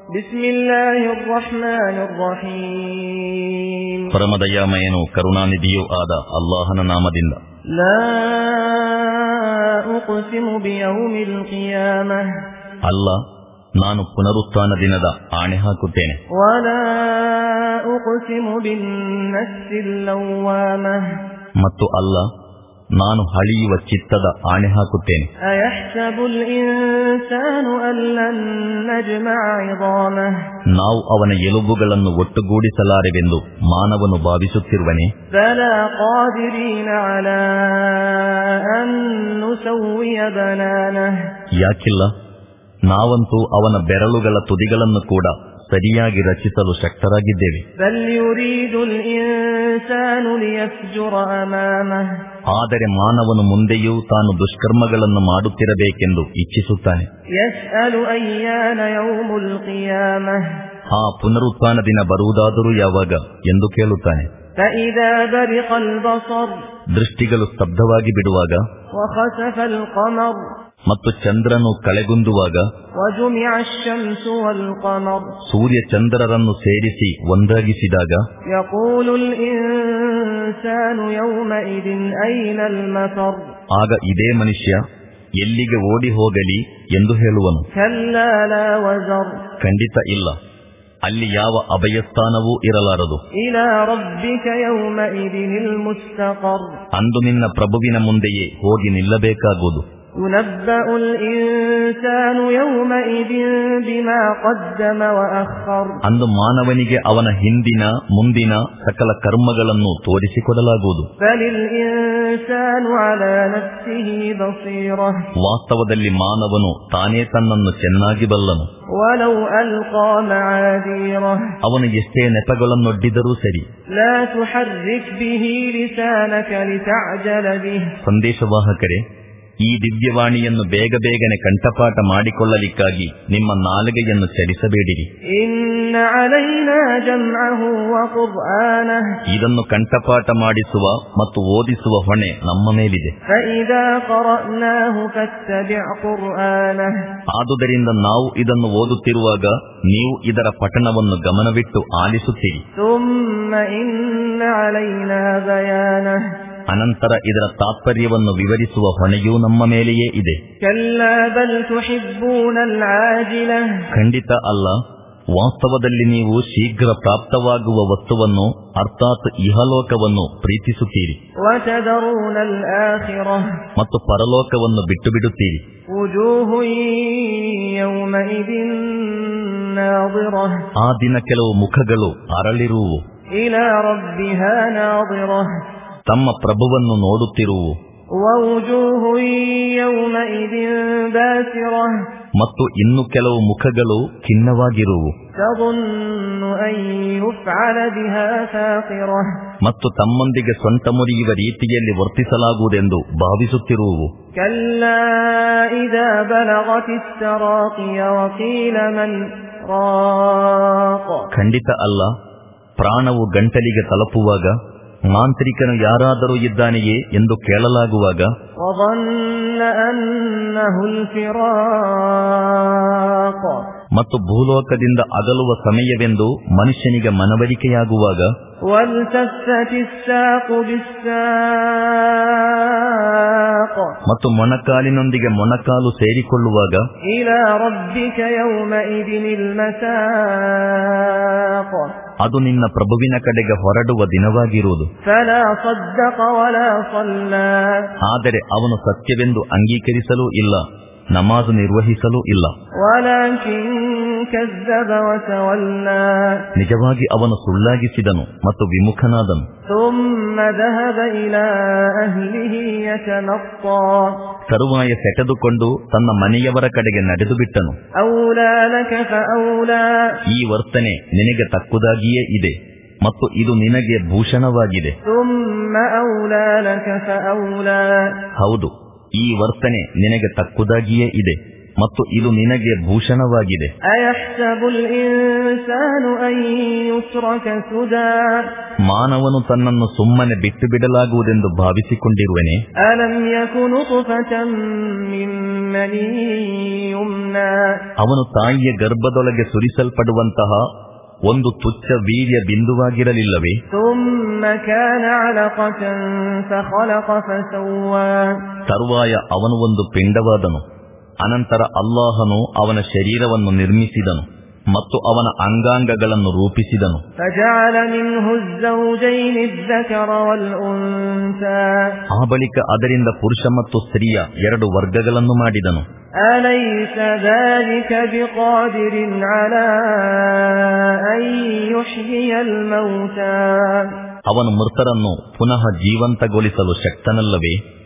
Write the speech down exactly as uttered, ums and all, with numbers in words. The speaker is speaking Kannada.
ಬಿಸ್ಮಿಲ್ಲಾಹಿರ್ ರಹ್ಮಾನಿರ್ ರಹೀಂ. ಪರಮದಯಾಮಯನು ಕರುಣಾನಿಧಿಯೂ ಆದ ಅಲ್ಲಾಹನ ನಾಮದಿಂದ. ಲಾ ಉಕ್ಸಿಮು ಬಿಯೌಮಿಲ್ ಕಿಯಾಮಹ. ಅಲ್ಲ, ನಾನು ಪುನರುತ್ಥಾನ ದಿನದ ಆಣೆ ಹಾಕುತ್ತೇನೆ. ವಲಾ ಉಕ್ಸಿಮು ಬಿನ್ನಫ್ಸಿಲ್ ಲವ್ವಾಮಹ. ಮತ್ತು ಅಲ್ಲ, ನಾನು ಹಳಿಯುವ ಚಿತ್ತದ ಆಣೆ ಹಾಕುತ್ತೇನೆ. ಅಯಹ್ಸಬುಲ್ ಇನ್ಸಾನು ಅಲ್ಲನ್ ನಜ್ಮಅ ಇದಾಮಹ. ನಾವು ಅವನ ಎಲುಬುಗಳನ್ನು ಒಟ್ಟುಗೂಡಿಸಲಾರೆವೆಂದು ಮಾನವನು ಭಾವಿಸುತ್ತಿರುವನೇ? ಬಲಾ ಕಾದಿರೀನ ಅಲಾ ಅನ್ ನುಸವ್ವಿಯ ಬನಾನಹ. ಯಾಕಿಲ್ಲ, ನಾವಂತೂ ಅವನ ಬೆರಳುಗಳ ತುದಿಗಳನ್ನು ಕೂಡ ಸರಿಯಾಗಿ ರಚಿಸಲು ಶಕ್ತರಾಗಿದ್ದೇವೆ. ಆದರೆ ಮಾನವನು ಮುಂದೆಯೂ ತಾನು ದುಷ್ಕರ್ಮಗಳನ್ನು ಮಾಡುತ್ತಿರಬೇಕೆಂದು ಇಚ್ಛಿಸುತ್ತಾನೆ. ಆ ಪುನರುತ್ಥಾನ ದಿನ ಬರುವುದಾದರೂ ಯಾವಾಗ ಎಂದು ಕೇಳುತ್ತಾನೆ. ದೃಷ್ಟಿಗಳು ಸ್ತಬ್ಧವಾಗಿ ಬಿಡುವಾಗ ಮತ್ತು ಚಂದ್ರನು ಕಳೆಗುಂದುವಾಗ ಸೂರ್ಯ ಚಂದ್ರರನ್ನು ಸೇರಿಸಿ ಒಂದಾಗಿಸಿದಾಗ ಆಗ ಇದೇ ಮನುಷ್ಯ ಎಲ್ಲಿಗೆ ಓಡಿ ಹೋಗಲಿ ಎಂದು ಹೇಳುವನು. ಖಂಡಿತ ಇಲ್ಲ, ಅಲ್ಲಿ ಯಾವ ಅಭಯಸ್ಥಾನವೂ ಇರಲಾರದು. ಅಂದು ನಿನ್ನ ಪ್ರಭುವಿನ ಮುಂದೆಯೇ ಹೋಗಿ ನಿಲ್ಲಬೇಕಾಗುವುದು. ಅಂದು ಮಾನವನಿಗೆ ಅವನ ಹಿಂದಿನ ಮುಂದಿನ ಸಕಲ ಕರ್ಮಗಳನ್ನು ತೋರಿಸಿಕೊಡಲಾಗುವುದು. ವಾಸ್ತವದಲ್ಲಿ ಮಾನವನು ತಾನೇ ತನ್ನನ್ನು ಚೆನ್ನಾಗಿ ಬಲ್ಲನು. ಅವನು ಎಷ್ಟೇ ನೆಪಗಳನ್ನೊಡ್ಡಿದರೂ ಸರಿ. ಸಂದೇಶವಾಹಕರೇ, ಈ ದಿವ್ಯವಾಣಿಯನ್ನು ಬೇಗ ಬೇಗನೆ ಕಂಠಪಾಠ ಮಾಡಿಕೊಳ್ಳಲಿಕ್ಕಾಗಿ ನಿಮ್ಮ ನಾಲಿಗೆಯನ್ನು ಚಲಿಸಬೇಡಿರಿ. ಇದನ್ನು ಕಂಠಪಾಠ ಮಾಡಿಸುವ ಮತ್ತು ಓದಿಸುವ ಹೊಣೆ ನಮ್ಮ ಮೇಲಿದೆ. ಆದುದರಿಂದ ನಾವು ಇದನ್ನು ಓದುತ್ತಿರುವಾಗ ನೀವು ಇದರ ಪಠಣವನ್ನು ಗಮನವಿಟ್ಟು ಆಲಿಸುತ್ತೀರಿ. ಅನಂತರ ಇದರ ತಾತ್ಪರ್ಯವನ್ನು ವಿವರಿಸುವ ಹೊಣೆಯೂ ನಮ್ಮ ಮೇಲೆಯೇ ಇದೆ. ಖಂಡಿತ ಅಲ್ಲ, ವಾಸ್ತವದಲ್ಲಿ ನೀವು ಶೀಘ್ರ ಪ್ರಾಪ್ತವಾಗುವ ವಸ್ತುವನ್ನು ಅರ್ಥಾತ್ ಇಹಲೋಕವನ್ನು ಪ್ರೀತಿಸುತ್ತೀರಿ ಮತ್ತು ಪರಲೋಕವನ್ನು ಬಿಟ್ಟು ಬಿಡುತ್ತೀರಿ. ಆ ದಿನ ಕೆಲವು ಮುಖಗಳು ಅರಳಿರುವು, ತಮ್ಮ ಪ್ರಭುವನ್ನು ನೋಡುತ್ತಿರುವು. ಮತ್ತು ಇನ್ನು ಕೆಲವು ಮುಖಗಳು ಖಿನ್ನವಾಗಿರುವು ಮತ್ತು ತಮ್ಮೊಂದಿಗೆ ಸೊಂಟ ಮುರಿಯುವ ರೀತಿಯಲ್ಲಿ ವರ್ತಿಸಲಾಗುವುದೆಂದು ಭಾವಿಸುತ್ತಿರುವು. ಖಂಡಿತ ಅಲ್ಲ, ಪ್ರಾಣವು ಗಂಟಲಿಗೆ ತಲುಪುವಾಗ ಮಾಂತ್ರಿಕನು ಯಾರಾದರೂ ಇದ್ದಾನೆಯೇ ಎಂದು ಕೇಳಲಾಗುವಾಗ ಮತ್ತು ಭೂಲೋಕದಿಂದ ಅಗಲುವ ಸಮಯವೆಂದು ಮನುಷ್ಯನಿಗೆ ಮನವರಿಕೆಯಾಗುವಾಗ ಮತ್ತು ಮೊಣಕಾಲಿನೊಂದಿಗೆ ಮೊಣಕಾಲು ಸೇರಿಕೊಳ್ಳುವಾಗ ಅದು ನಿನ್ನ ಪ್ರಭುವಿನ ಕಡೆಗೆ ಹೊರಡುವ ದಿನವಾಗಿರುವುದು. ಆದರೆ ಅವನು ಸತ್ಯವೆಂದು ಅಂಗೀಕರಿಸಲೂ ಇಲ್ಲ, ನಮಾಜು ನಿರ್ವಹಿಸಲೂ ಇಲ್ಲ. ನಿಜವಾಗಿ ಅವನು ಸುಳ್ಳಾಗಿಸಿದನು ಮತ್ತು ವಿಮುಖನಾದನು. ತರುವಾಯ ಸೆಟೆದುಕೊಂಡು ತನ್ನ ಮನೆಯವರ ಕಡೆಗೆ ನಡೆದು ಬಿಟ್ಟನು. ಈ ವರ್ತನೆ ನಿನಗೆ ತಕ್ಕುದಾಗಿಯೇ ಇದೆ ಮತ್ತು ಇದು ನಿನಗೆ ಭೂಷಣವಾಗಿದೆ. ಹೌದು, ಈ ವರ್ತನೆ ನಿನಗೆ ತಕ್ಕುದಾಗಿಯೇ ಇದೆ ಮತ್ತು ಇದು ನಿನಗೆ ಭೂಷಣವಾಗಿದೆ. ಮಾನವನು ತನ್ನನ್ನು ಸುಮ್ಮನೆ ಬಿಟ್ಟು ಬಿಡಲಾಗುವುದೆಂದು ಭಾವಿಸಿಕೊಂಡಿರುವೆನೆ. ಅವನು ತಾಯಿಯ ಗರ್ಭದೊಳಗೆ ಸುರಿಸಲ್ಪಡುವಂತಹ ಒಂದು ತುಚ್ಛ ವೀರ್ಯ ಬಿಂದುವಾಗಿರಲಿಲ್ಲವೇ? ತರುವಾಯ ಅವನು ಒಂದು ಪಿಂಡವಾದನು. ಅನಂತರ ಅಲ್ಲಾಹನು ಅವನ ಶರೀರವನ್ನು ನಿರ್ಮಿಸಿದನು ಮತ್ತು ಅವನ ಅಂಗಾಂಗಗಳನ್ನು ರೂಪಿಸಿದನು. ಆ ಬಳಿಕ ಅದರಿಂದ ಪುರುಷ ಮತ್ತು ಸ್ತ್ರೀಯ ಎರಡು ವರ್ಗಗಳನ್ನು ಮಾಡಿದನು. ಅವನು ಮೃತರನ್ನು ಪುನಃ ಜೀವಂತಗೊಳಿಸಲು ಶಕ್ತನಲ್ಲವೇ?